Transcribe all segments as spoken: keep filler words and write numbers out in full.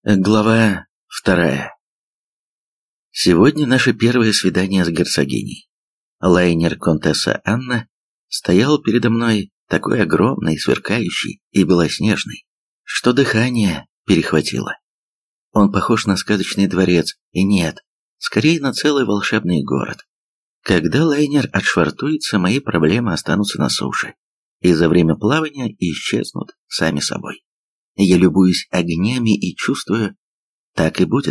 Глава вторая. Сегодня наше первое свидание с герцогиней. Лайнер контесса Анна стоял передо мной такой огромный, сверкающий и белоснежный, что дыхание перехватило. Он похож на сказочный дворец, и нет, скорее на целый волшебный город. Когда лайнер отшвартуется, мои проблемы останутся на суше, и за время плавания исчезнут сами собой. Я любуюсь огнями и чувствую, так и будет.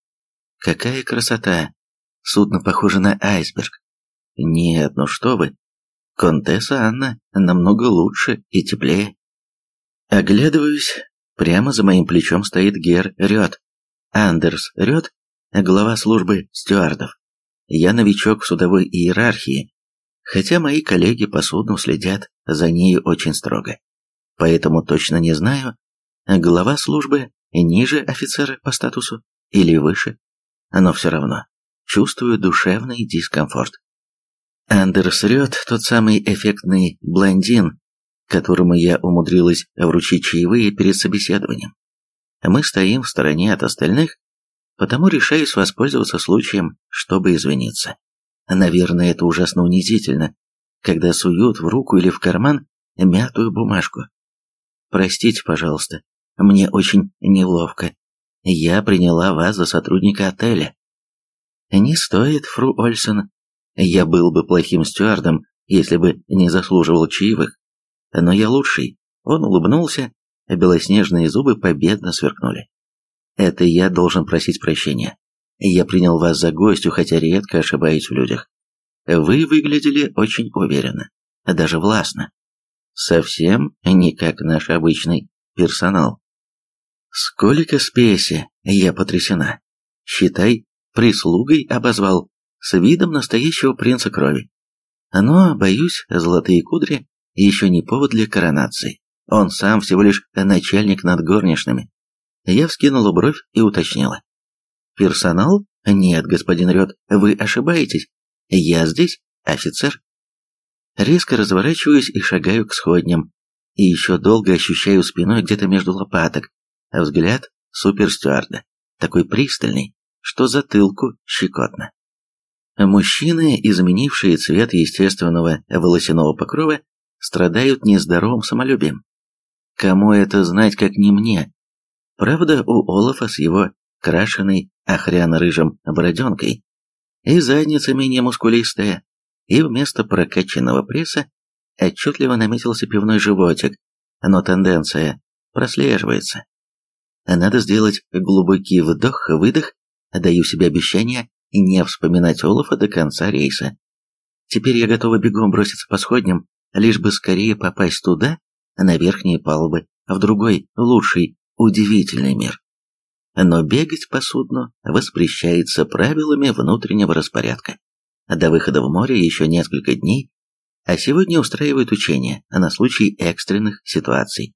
Какая красота! Судно похоже на айсберг. Нет, ну что вы, контесса Анна намного лучше и теплее. Оглядываюсь, прямо за моим плечом стоит гер Рёд. Андерс Рёд, глава службы стюардов. Я новичок в судовой иерархии, хотя мои коллеги по судну следят за нею очень строго. Поэтому точно не знаю, глава службы ниже офицера по статусу или выше, но все равно чувствую душевный дискомфорт. Андерс Рёд, тот самый эффектный блондин, которому я умудрилась вручить чаевые перед собеседованием. Мы стоим в стороне от остальных, потому решаюсь воспользоваться случаем, чтобы извиниться. Наверное, это ужасно унизительно, когда суют в руку или в карман мятую бумажку. Простите, пожалуйста. Мне очень неловко. Я приняла вас за сотрудника отеля. Не стоит, фру Ольсен. Я был бы плохим стюардом, если бы не заслуживал чаевых. Но я лучший. Он улыбнулся, а белоснежные зубы победно сверкнули. Это я должен просить прощения. Я принял вас за гостью, хотя редко ошибаюсь в людях. Вы выглядели очень уверенно, даже властно. Совсем не как наш обычный персонал. Сколько спеси, я потрясена. Считай, прислугой обозвал, с видом настоящего принца крови. Но, боюсь, золотые кудри еще не повод для коронации. Он сам всего лишь начальник над горничными. Я вскинула бровь и уточнила. Персонал? Нет, господин Рёд, вы ошибаетесь. Я здесь офицер. Резко разворачиваюсь и шагаю к сходням. И еще долго ощущаю спиной где-то между лопаток взгляд суперстюарда, такой пристальный, что затылку щекотно. Мужчины, изменившие цвет естественного волосяного покрова, страдают нездоровым самолюбием. Кому это знать, как не мне? Правда, у Олафа с его крашеной охряно-рыжим бороденкой и задница менее мускулистая, и вместо прокачанного пресса отчетливо наметился пивной животик, но тенденция прослеживается. Надо сделать глубокий вдох-выдох, даю себе обещание не вспоминать Олафа до конца рейса. Теперь я готова бегом броситься по сходням, лишь бы скорее попасть туда, на верхние палубы, в другой, лучший, удивительный мир. Но бегать по судну воспрещается правилами внутреннего распорядка. До выхода в море еще несколько дней, а сегодня устраивают учения на случай экстренных ситуаций.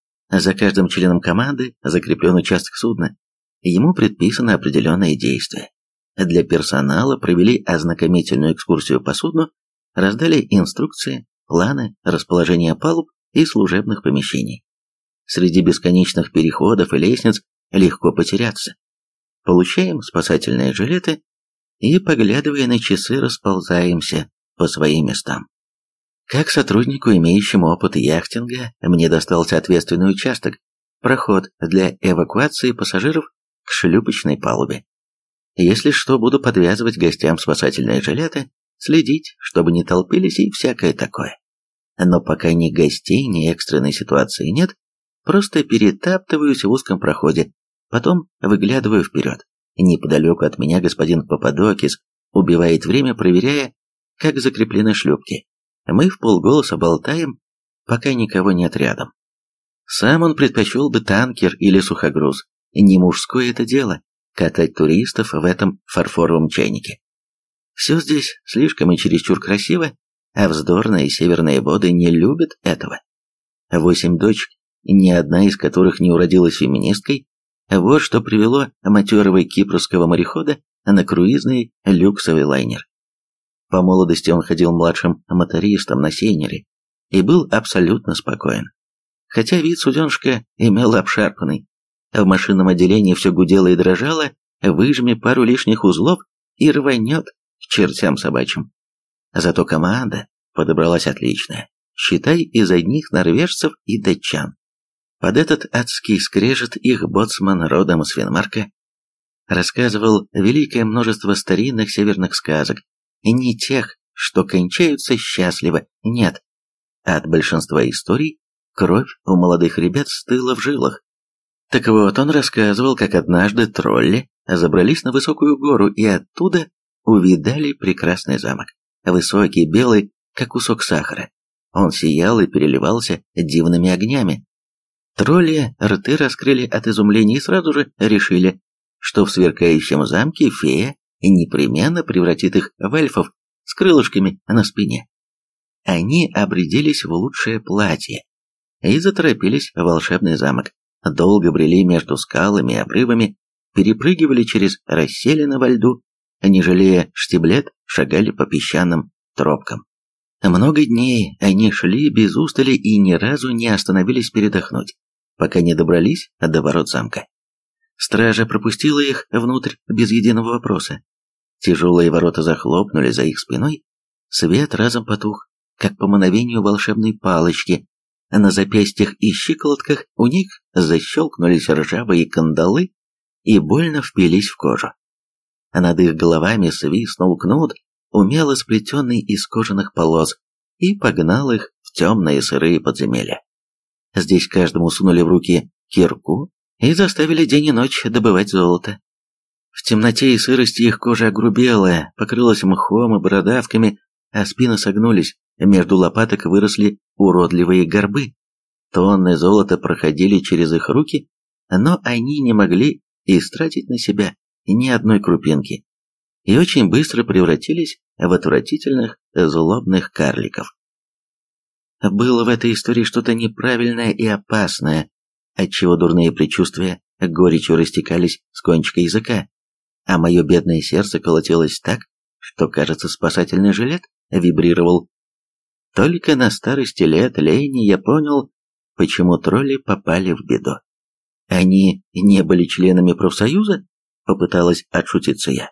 За каждым членом команды закреплен участок судна, ему предписано определенные действия. Для персонала провели ознакомительную экскурсию по судну, раздали инструкции, планы расположения палуб и служебных помещений. Среди бесконечных переходов и лестниц легко потеряться. Получаем спасательные жилеты и, поглядывая на часы, расползаемся по своим местам. Как сотруднику, имеющему опыт яхтинга, мне достался ответственный участок, проход для эвакуации пассажиров к шлюпочной палубе. Если что, буду подвязывать гостям спасательные жилеты, следить, чтобы не толпились и всякое такое. Но пока ни гостей, ни экстренной ситуации нет, просто перетаптываюсь в узком проходе, потом выглядываю вперед. Неподалеку от меня господин Пападокис убивает время, проверяя, как закреплены шлюпки. Мы вполголоса болтаем, пока никого нет рядом. Сам он предпочел бы танкер или сухогруз. Не мужское это дело – катать туристов в этом фарфоровом чайнике. Все здесь слишком и чересчур красиво, а вздорные северные воды не любят этого. Восемь дочек, ни одна из которых не уродилась феминисткой, вот что привело матерого кипрского морехода на круизный люксовый лайнер. По молодости он ходил младшим мотористом на сейнере и был абсолютно спокоен. Хотя вид суденышка имел обшарпанный. В машинном отделении все гудело и дрожало, выжми пару лишних узлов и рванет к чертям собачьим. Зато команда подобралась отличная, считай, из одних норвежцев и датчан. Под этот адский скрежет их боцман родом из Финмарка рассказывал великое множество старинных северных сказок, и не тех, что кончаются счастливо, нет. От большинства историй кровь у молодых ребят стыла в жилах. Так вот, он рассказывал, как однажды тролли забрались на высокую гору и оттуда увидали прекрасный замок. Высокий, белый, как кусок сахара. Он сиял и переливался дивными огнями. Тролли рты раскрыли от изумления и сразу же решили, что в сверкающем замке фея непременно превратит их в эльфов с крылышками на спине. Они обрядились в лучшее платье и заторопились в волшебный замок. Долго брели между скалами и обрывами, перепрыгивали через расселины во льду, не жалея штиблет, шагали по песчаным тропкам. Много дней они шли без устали и ни разу не остановились передохнуть, пока не добрались до ворот замка. Стража пропустила их внутрь без единого вопроса. Тяжелые ворота захлопнули за их спиной, свет разом потух, как по мановению волшебной палочки. На запястьях и щиколотках у них защелкнулись ржавые кандалы и больно впились в кожу. А над их головами свистнул кнут, умело сплетенный из кожаных полос, и погнал их в темные сырые подземелья. Здесь каждому сунули в руки кирку и заставили день и ночь добывать золото. В темноте и сырости их кожа огрубела, покрылась мхом и бородавками, а спины согнулись, между лопаток выросли уродливые горбы. Тонны золота проходили через их руки, но они не могли истратить на себя ни одной крупинки, и очень быстро превратились в отвратительных злобных карликов. Было в этой истории что-то неправильное и опасное, отчего дурные предчувствия горечью растекались с кончика языка, а мое бедное сердце колотилось так, что, кажется, спасательный жилет вибрировал. Только на старости лет лени я понял, почему тролли попали в беду. Они не были членами профсоюза? Попыталась отшутиться я.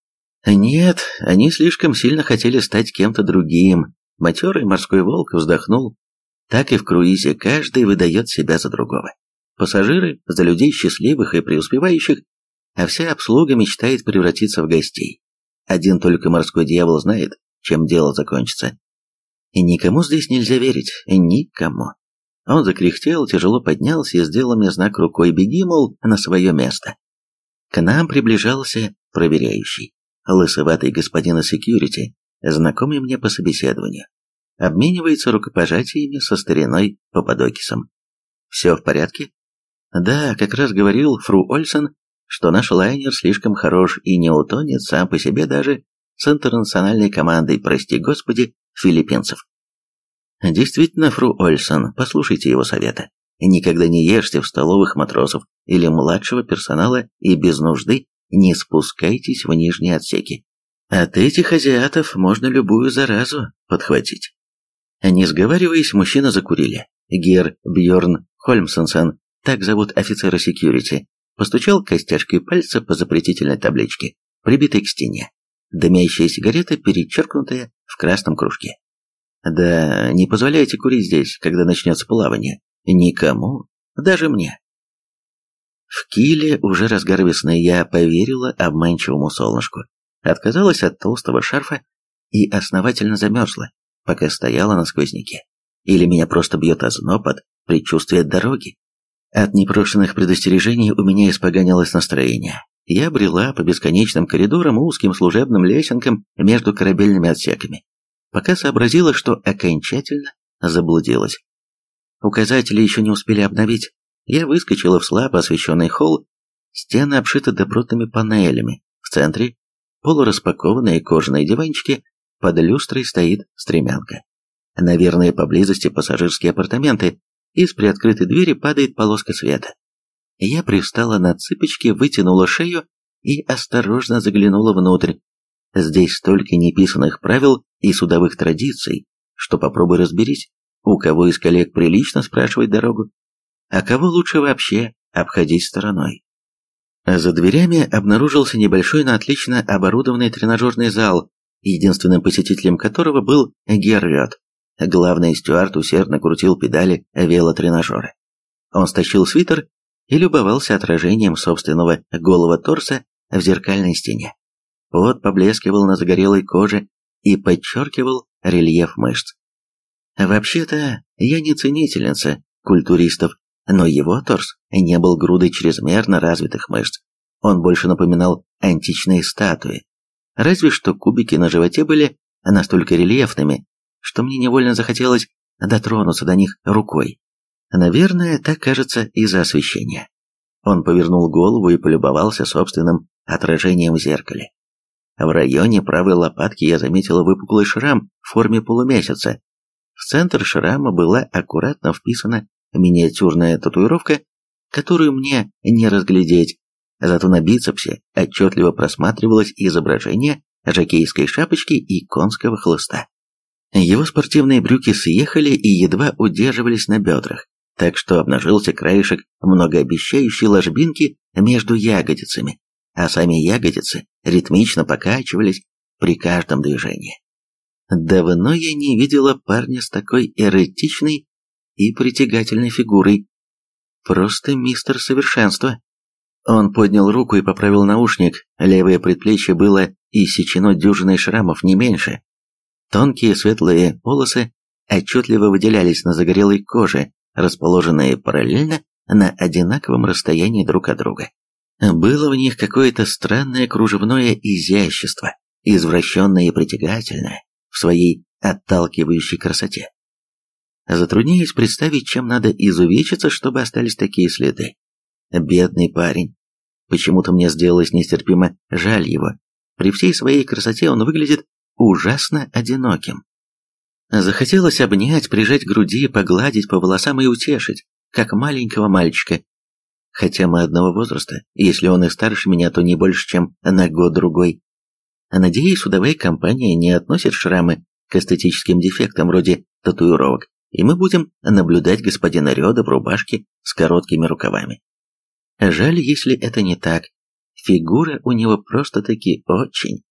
Нет, они слишком сильно хотели стать кем-то другим. Матерый морской волк вздохнул. Так и в круизе каждый выдает себя за другого. Пассажиры за людей счастливых и преуспевающих, а вся обслуга мечтает превратиться в гостей. Один только морской дьявол знает, чем дело закончится. И никому здесь нельзя верить, никому. Он закряхтел, тяжело поднялся и сделал мне знак рукой «беги, мол, на свое место». К нам приближался проверяющий, лысоватый господин из секьюрити, знакомый мне по собеседованию. Обменивается рукопожатиями со стариной Пападокисом. «Все в порядке?» «Да, как раз говорил фру Ольсен, что наш лайнер слишком хорош и не утонет сам по себе даже с интернациональной командой, прости господи, филиппинцев». Действительно, фру Ольсен, послушайте его совета. Никогда не ешьте в столовых матросов или младшего персонала и без нужды не спускайтесь в нижние отсеки. От этих азиатов можно любую заразу подхватить. Не сговариваясь, мужчины закурили. Гер Бьорн Хольмсенсен, так зовут офицера секьюрити, постучал костяшкой пальца по запретительной табличке, прибитой к стене. Дымящая сигарета, перечеркнутая в красном кружке. Да, не позволяйте курить здесь, когда начнется плавание. Никому, даже мне. В Киле уже разгар весны, я поверила обманчивому солнышку. Отказалась от толстого шарфа и основательно замерзла, пока стояла на сквозняке. Или меня просто бьет озноб от предчувствия дороги. От непрошенных предостережений у меня испоганилось настроение. Я брела по бесконечным коридорам и узким служебным лесенкам между корабельными отсеками, пока сообразила, что окончательно заблудилась. Указатели еще не успели обновить. Я выскочила в слабо освещенный холл. Стены обшиты добротными панелями. В центре полураспакованные кожаные диванчики, под люстрой стоит стремянка. Наверное, поблизости пассажирские апартаменты. Из приоткрытой двери падает полоска света. Я привстала на цыпочки, вытянула шею и осторожно заглянула внутрь. Здесь столько неписанных правил и судовых традиций, что попробуй разберись, у кого из коллег прилично спрашивать дорогу, а кого лучше вообще обходить стороной. За дверями обнаружился небольшой, но отлично оборудованный тренажерный зал, единственным посетителем которого был Герриот. Главный стюард усердно крутил педали велотренажера. Он стащил свитер и любовался отражением собственного голого торса в зеркальной стене. Пот поблескивал на загорелой коже и подчеркивал рельеф мышц. Вообще-то, я не ценительница культуристов, но его торс не был грудой чрезмерно развитых мышц. Он больше напоминал античные статуи. Разве что кубики на животе были настолько рельефными, что мне невольно захотелось дотронуться до них рукой. Наверное, так кажется из-за освещения. Он повернул голову и полюбовался собственным отражением в зеркале. В районе правой лопатки я заметила выпуклый шрам в форме полумесяца. В центр шрама была аккуратно вписана миниатюрная татуировка, которую мне не разглядеть, зато на бицепсе отчетливо просматривалось изображение жокейской шапочки и конского хлыста. Его спортивные брюки съехали и едва удерживались на бедрах, так что обнажился краешек многообещающей ложбинки между ягодицами, а сами ягодицы ритмично покачивались при каждом движении. Давно я не видела парня с такой эротичной и притягательной фигурой. Просто мистер совершенство. Он поднял руку и поправил наушник, левое предплечье было иссечено дюжиной шрамов, не меньше. Тонкие светлые полосы отчетливо выделялись на загорелой коже, расположенные параллельно на одинаковом расстоянии друг от друга. Было в них какое-то странное кружевное изящество, извращенное и притягательное в своей отталкивающей красоте. Затрудняюсь представить, чем надо изувечиться, чтобы остались такие следы. Бедный парень. Почему-то мне сделалось нестерпимо жаль его. При всей своей красоте он выглядит ужасно одиноким. Захотелось обнять, прижать к груди, погладить по волосам и утешить, как маленького мальчика. Хотя мы одного возраста, если он и старше меня, то не больше, чем на год-другой. Надеюсь, судовая компания не относит шрамы к эстетическим дефектам вроде татуировок, и мы будем наблюдать господина Рёда в рубашке с короткими рукавами. Жаль, если это не так. Фигура у него просто-таки очень.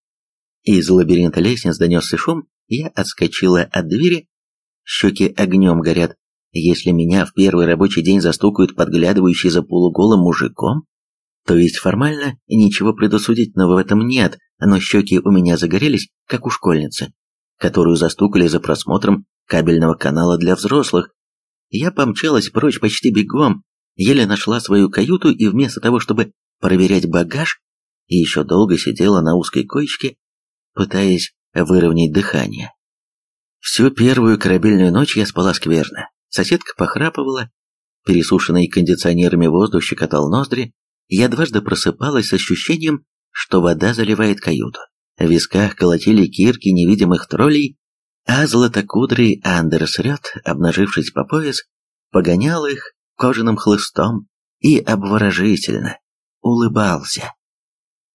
Из лабиринта лестниц донесся шум, я отскочила от двери. Щеки огнем горят. Если меня в первый рабочий день застукают подглядывающий за полуголым мужиком, то есть формально ничего предосудительного в этом нет, но щеки у меня загорелись, как у школьницы, которую застукали за просмотром кабельного канала для взрослых. Я помчалась прочь почти бегом, еле нашла свою каюту и вместо того, чтобы проверять багаж, еще долго сидела на узкой коечке, пытаясь выровнять дыхание. Всю первую корабельную ночь я спала скверно. Соседка похрапывала, пересушенный кондиционерами воздух щекотал ноздри. Я дважды просыпалась с ощущением, что вода заливает каюту. В висках колотили кирки невидимых троллей, а златокудрый Андерс Рёд, обнажившись по пояс, погонял их кожаным хлыстом и обворожительно улыбался.